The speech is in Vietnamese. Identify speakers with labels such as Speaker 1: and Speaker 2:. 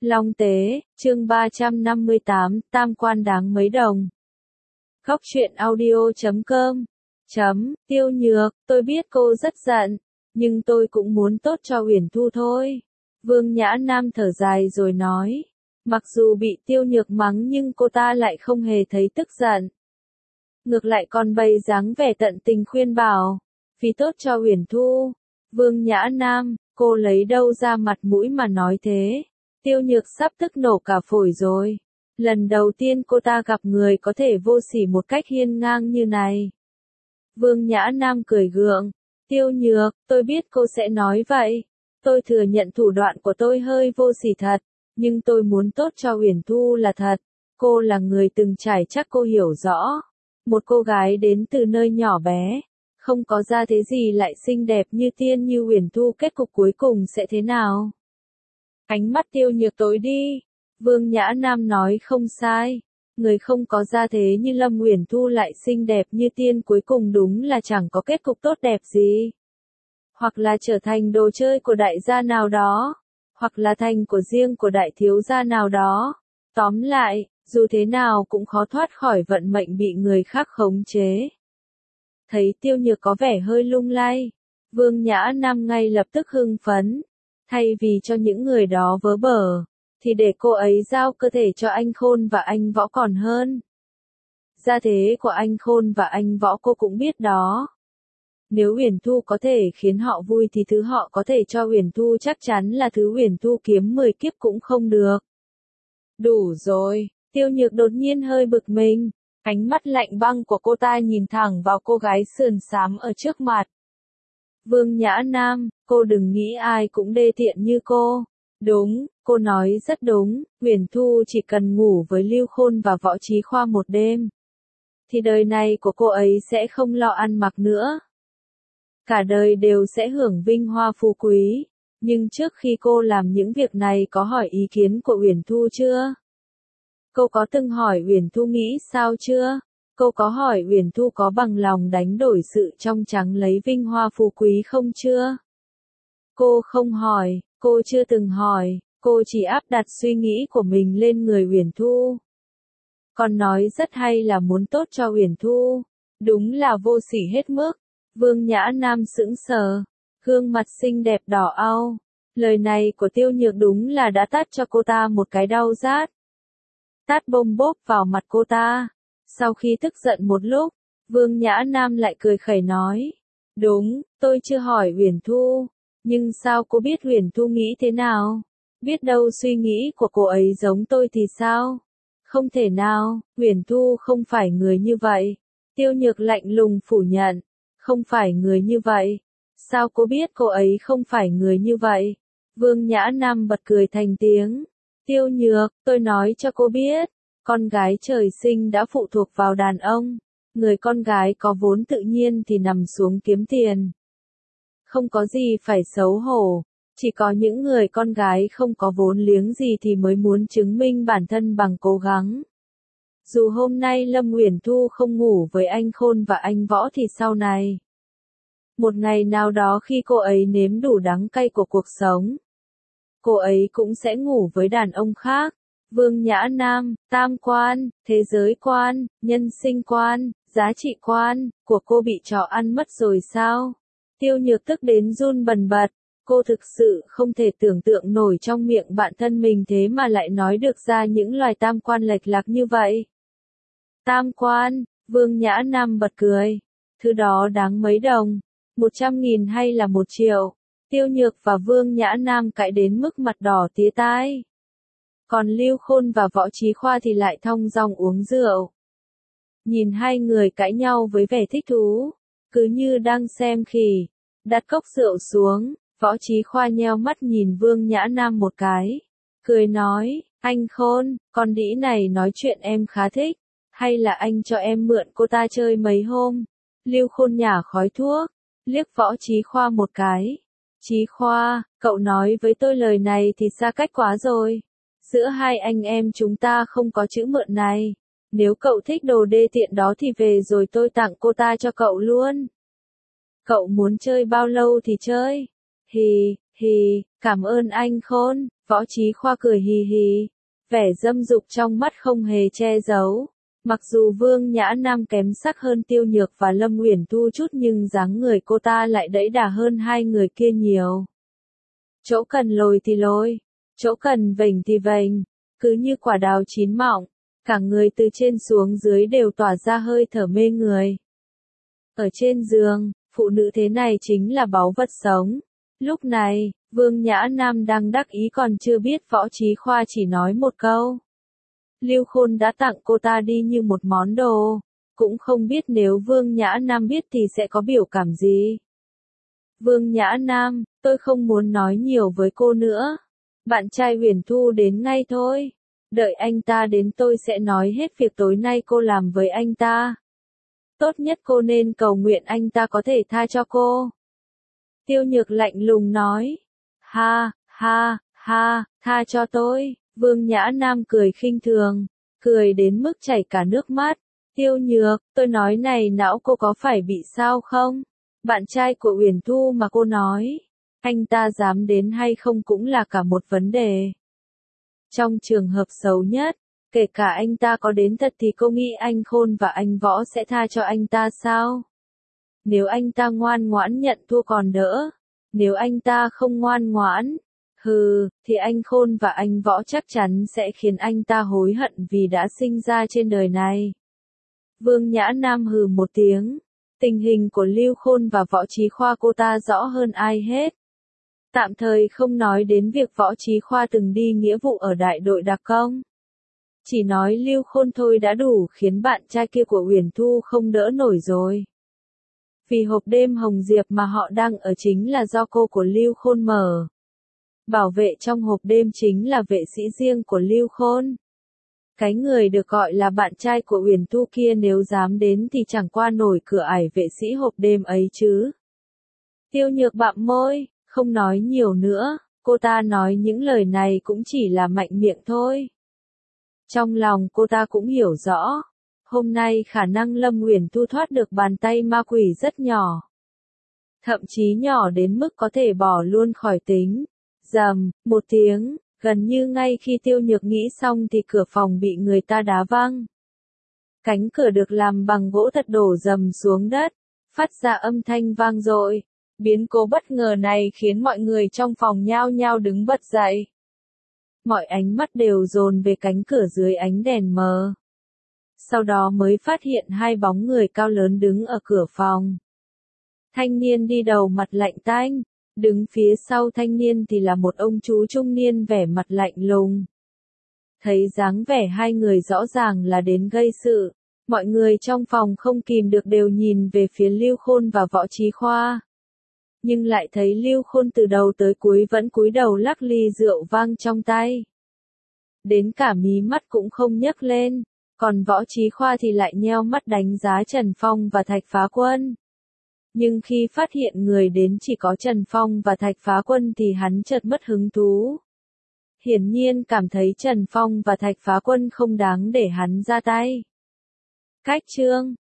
Speaker 1: Long Tế, chương 358, tam quan đáng mấy đồng. Góc truyện audio.com. Tiêu Nhược, tôi biết cô rất giận, nhưng tôi cũng muốn tốt cho Uyển Thu thôi. Vương Nhã Nam thở dài rồi nói. Mặc dù bị Tiêu Nhược mắng nhưng cô ta lại không hề thấy tức giận. Ngược lại còn bày dáng vẻ tận tình khuyên bảo. Vì tốt cho Uyển Thu. Vương Nhã Nam, cô lấy đâu ra mặt mũi mà nói thế. Tiêu Nhược sắp tức nổ cả phổi rồi. Lần đầu tiên cô ta gặp người có thể vô sỉ một cách hiên ngang như này. Vương Nhã Nam cười gượng. Tiêu Nhược, tôi biết cô sẽ nói vậy. Tôi thừa nhận thủ đoạn của tôi hơi vô sỉ thật. Nhưng tôi muốn tốt cho Uyển Thu là thật. Cô là người từng trải chắc cô hiểu rõ. Một cô gái đến từ nơi nhỏ bé. Không có ra thế gì lại xinh đẹp như tiên như Uyển Thu, kết cục cuối cùng sẽ thế nào? Ánh mắt Tiêu Nhược tối đi. Vương Nhã Nam nói không sai. Người không có gia thế như Lâm Uyển Thu lại xinh đẹp như tiên cuối cùng đúng là chẳng có kết cục tốt đẹp gì. Hoặc là trở thành đồ chơi của đại gia nào đó. Hoặc là thành của riêng của đại thiếu gia nào đó. Tóm lại, dù thế nào cũng khó thoát khỏi vận mệnh bị người khác khống chế. Thấy Tiêu Nhược có vẻ hơi lung lay. Vương Nhã Nam ngay lập tức hưng phấn. Thay vì cho những người đó vớ bở, thì để cô ấy giao cơ thể cho anh Khôn và anh Võ còn hơn. Gia thế của anh Khôn và anh Võ cô cũng biết đó. Nếu Uyển Thu có thể khiến họ vui thì thứ họ có thể cho Uyển Thu chắc chắn là thứ Uyển Thu kiếm 10 kiếp cũng không được. Đủ rồi, Tiêu Nhược đột nhiên hơi bực mình. Ánh mắt lạnh băng của cô ta nhìn thẳng vào cô gái sườn xám ở trước mặt. Vương Nhã Nam, cô đừng nghĩ ai cũng đê tiện như cô. Đúng, cô nói rất đúng, Uyển Thu chỉ cần ngủ với Lưu Khôn và Võ Chí Khoa một đêm. Thì đời này của cô ấy sẽ không lo ăn mặc nữa. Cả đời đều sẽ hưởng vinh hoa phú quý. Nhưng trước khi cô làm những việc này có hỏi ý kiến của Uyển Thu chưa? Cô có từng hỏi Uyển Thu nghĩ sao chưa? Cô có hỏi Uyển Thu có bằng lòng đánh đổi sự trong trắng lấy vinh hoa phú quý không chưa? Cô không hỏi, cô chưa từng hỏi, cô chỉ áp đặt suy nghĩ của mình lên người Uyển Thu. Còn nói rất hay là muốn tốt cho Uyển Thu. Đúng là vô sỉ hết mức. Vương Nhã Nam sững sờ, gương mặt xinh đẹp đỏ au. Lời này của Tiêu Nhược đúng là đã tát cho cô ta một cái đau rát. Tát bôm bốp vào mặt cô ta. Sau khi tức giận một lúc, Vương Nhã Nam lại cười khẩy nói. Đúng, tôi chưa hỏi Uyển Thu. Nhưng sao cô biết Uyển Thu nghĩ thế nào? Biết đâu suy nghĩ của cô ấy giống tôi thì sao? Không thể nào, Uyển Thu không phải người như vậy. Tiêu Nhược lạnh lùng phủ nhận. Không phải người như vậy. Sao cô biết cô ấy không phải người như vậy? Vương Nhã Nam bật cười thành tiếng. Tiêu Nhược, tôi nói cho cô biết. Con gái trời sinh đã phụ thuộc vào đàn ông. Người con gái có vốn tự nhiên thì nằm xuống kiếm tiền. Không có gì phải xấu hổ. Chỉ có những người con gái không có vốn liếng gì thì mới muốn chứng minh bản thân bằng cố gắng. Dù hôm nay Lâm Uyển Thu không ngủ với anh Khôn và anh Võ thì sau này. Một ngày nào đó khi cô ấy nếm đủ đắng cay của cuộc sống. Cô ấy cũng sẽ ngủ với đàn ông khác. Vương Nhã Nam, tam quan, thế giới quan, nhân sinh quan, giá trị quan, của cô bị chó ăn mất rồi sao? Tiêu Nhược tức đến run bần bật. Cô thực sự không thể tưởng tượng nổi trong miệng bạn thân mình thế mà lại nói được ra những loài tam quan lệch lạc như vậy. Tam quan, Vương Nhã Nam bật cười. Thứ đó đáng mấy đồng? 100.000 hay là 1 triệu? Tiêu Nhược và Vương Nhã Nam cãi đến mức mặt đỏ tía tai. Còn Lưu Khôn và Võ Chí Khoa thì lại thong dong uống rượu. Nhìn hai người cãi nhau với vẻ thích thú, cứ như đang xem khỉ. Đặt cốc rượu xuống, Võ Chí Khoa nheo mắt nhìn Vương Nhã Nam một cái. Cười nói, anh Khôn, con đĩ này nói chuyện em khá thích. Hay là anh cho em mượn cô ta chơi mấy hôm? Lưu Khôn nhả khói thuốc, liếc Võ Chí Khoa một cái. Chí Khoa, cậu nói với tôi lời này thì xa cách quá rồi. Giữa hai anh em chúng ta không có chữ mượn này. Nếu cậu thích đồ đê tiện đó thì về rồi tôi tặng cô ta cho cậu luôn. Cậu muốn chơi bao lâu thì chơi. Hì, cảm ơn anh Khôn, Võ Chí Khoa cười hì hì, vẻ dâm dục trong mắt không hề che giấu. Mặc dù Vương Nhã Nam kém sắc hơn Tiêu Nhược và Lâm Uyển Thu chút nhưng dáng người cô ta lại đẫy đà hơn hai người kia nhiều. Chỗ cần lồi thì lồi, chỗ cần vểnh thì vểnh, cứ như quả đào chín mọng, cả người từ trên xuống dưới đều tỏa ra hơi thở mê người. Ở trên giường, phụ nữ thế này chính là báu vật sống. Lúc này, Vương Nhã Nam đang đắc ý còn chưa biết Võ Chí Khoa chỉ nói một câu. Lưu Khôn đã tặng cô ta đi như một món đồ, cũng không biết nếu Vương Nhã Nam biết thì sẽ có biểu cảm gì. Vương Nhã Nam, tôi không muốn nói nhiều với cô nữa. Bạn trai Uyển Thu đến ngay thôi. Đợi anh ta đến tôi sẽ nói hết việc tối nay cô làm với anh ta. Tốt nhất cô nên cầu nguyện anh ta có thể tha cho cô. Tiêu Nhược lạnh lùng nói. Ha, ha, ha, tha cho tôi. Vương Nhã Nam cười khinh thường, cười đến mức chảy cả nước mắt. Tiêu Nhược, tôi nói này não cô có phải bị sao không? Bạn trai của Uyển Thu mà cô nói, anh ta dám đến hay không cũng là cả một vấn đề. Trong trường hợp xấu nhất, kể cả anh ta có đến thật thì cô nghĩ anh Khôn và anh Võ sẽ tha cho anh ta sao? Nếu anh ta ngoan ngoãn nhận thua còn đỡ, nếu anh ta không ngoan ngoãn, thì anh Khôn và anh Võ chắc chắn sẽ khiến anh ta hối hận vì đã sinh ra trên đời này. Vương Nhã Nam hừ một tiếng, tình hình của Lưu Khôn và Võ Chí Khoa cô ta rõ hơn ai hết. Tạm thời không nói đến việc Võ Chí Khoa từng đi nghĩa vụ ở đại đội đặc công. Chỉ nói Lưu Khôn thôi đã đủ khiến bạn trai kia của Uyển Thu không đỡ nổi rồi. Vì hộp đêm Hồng Diệp mà họ đang ở chính là do cô của Lưu Khôn mở. Bảo vệ trong hộp đêm chính là vệ sĩ riêng của Lưu Khôn. Cái người được gọi là bạn trai của Uyển Thu kia nếu dám đến thì chẳng qua nổi cửa ải vệ sĩ hộp đêm ấy chứ. Tiêu Nhược bặm môi, không nói nhiều nữa, cô ta nói những lời này cũng chỉ là mạnh miệng thôi. Trong lòng cô ta cũng hiểu rõ, hôm nay khả năng Lâm Uyển Thu thoát được bàn tay ma quỷ rất nhỏ. Thậm chí nhỏ đến mức có thể bỏ luôn khỏi tính. Rầm, một tiếng, gần như ngay khi Tiêu Nhược nghĩ xong thì cửa phòng bị người ta đá văng. Cánh cửa được làm bằng gỗ thật đổ rầm xuống đất, phát ra âm thanh vang dội. Biến cố bất ngờ này khiến mọi người trong phòng nhao nhao đứng bật dậy. Mọi ánh mắt đều dồn về cánh cửa dưới ánh đèn mờ. Sau đó mới phát hiện hai bóng người cao lớn đứng ở cửa phòng. Thanh niên đi đầu mặt lạnh tanh, đứng phía sau thanh niên thì là một ông chú trung niên vẻ mặt lạnh lùng. Thấy dáng vẻ hai người rõ ràng là đến gây sự, mọi người trong phòng không kìm được đều nhìn về phía Lưu Khôn và Võ Chí Khoa. Nhưng lại thấy Lưu Khôn từ đầu tới cuối vẫn cúi đầu lắc ly rượu vang trong tay. Đến cả mí mắt cũng không nhấc lên, còn Võ Chí Khoa thì lại nheo mắt đánh giá Trần Phong và Thạch Phá Quân. Nhưng khi phát hiện người đến chỉ có Trần Phong và Thạch Phá Quân thì hắn chợt mất hứng thú. Hiển nhiên cảm thấy Trần Phong và Thạch Phá Quân không đáng để hắn ra tay. Cách chương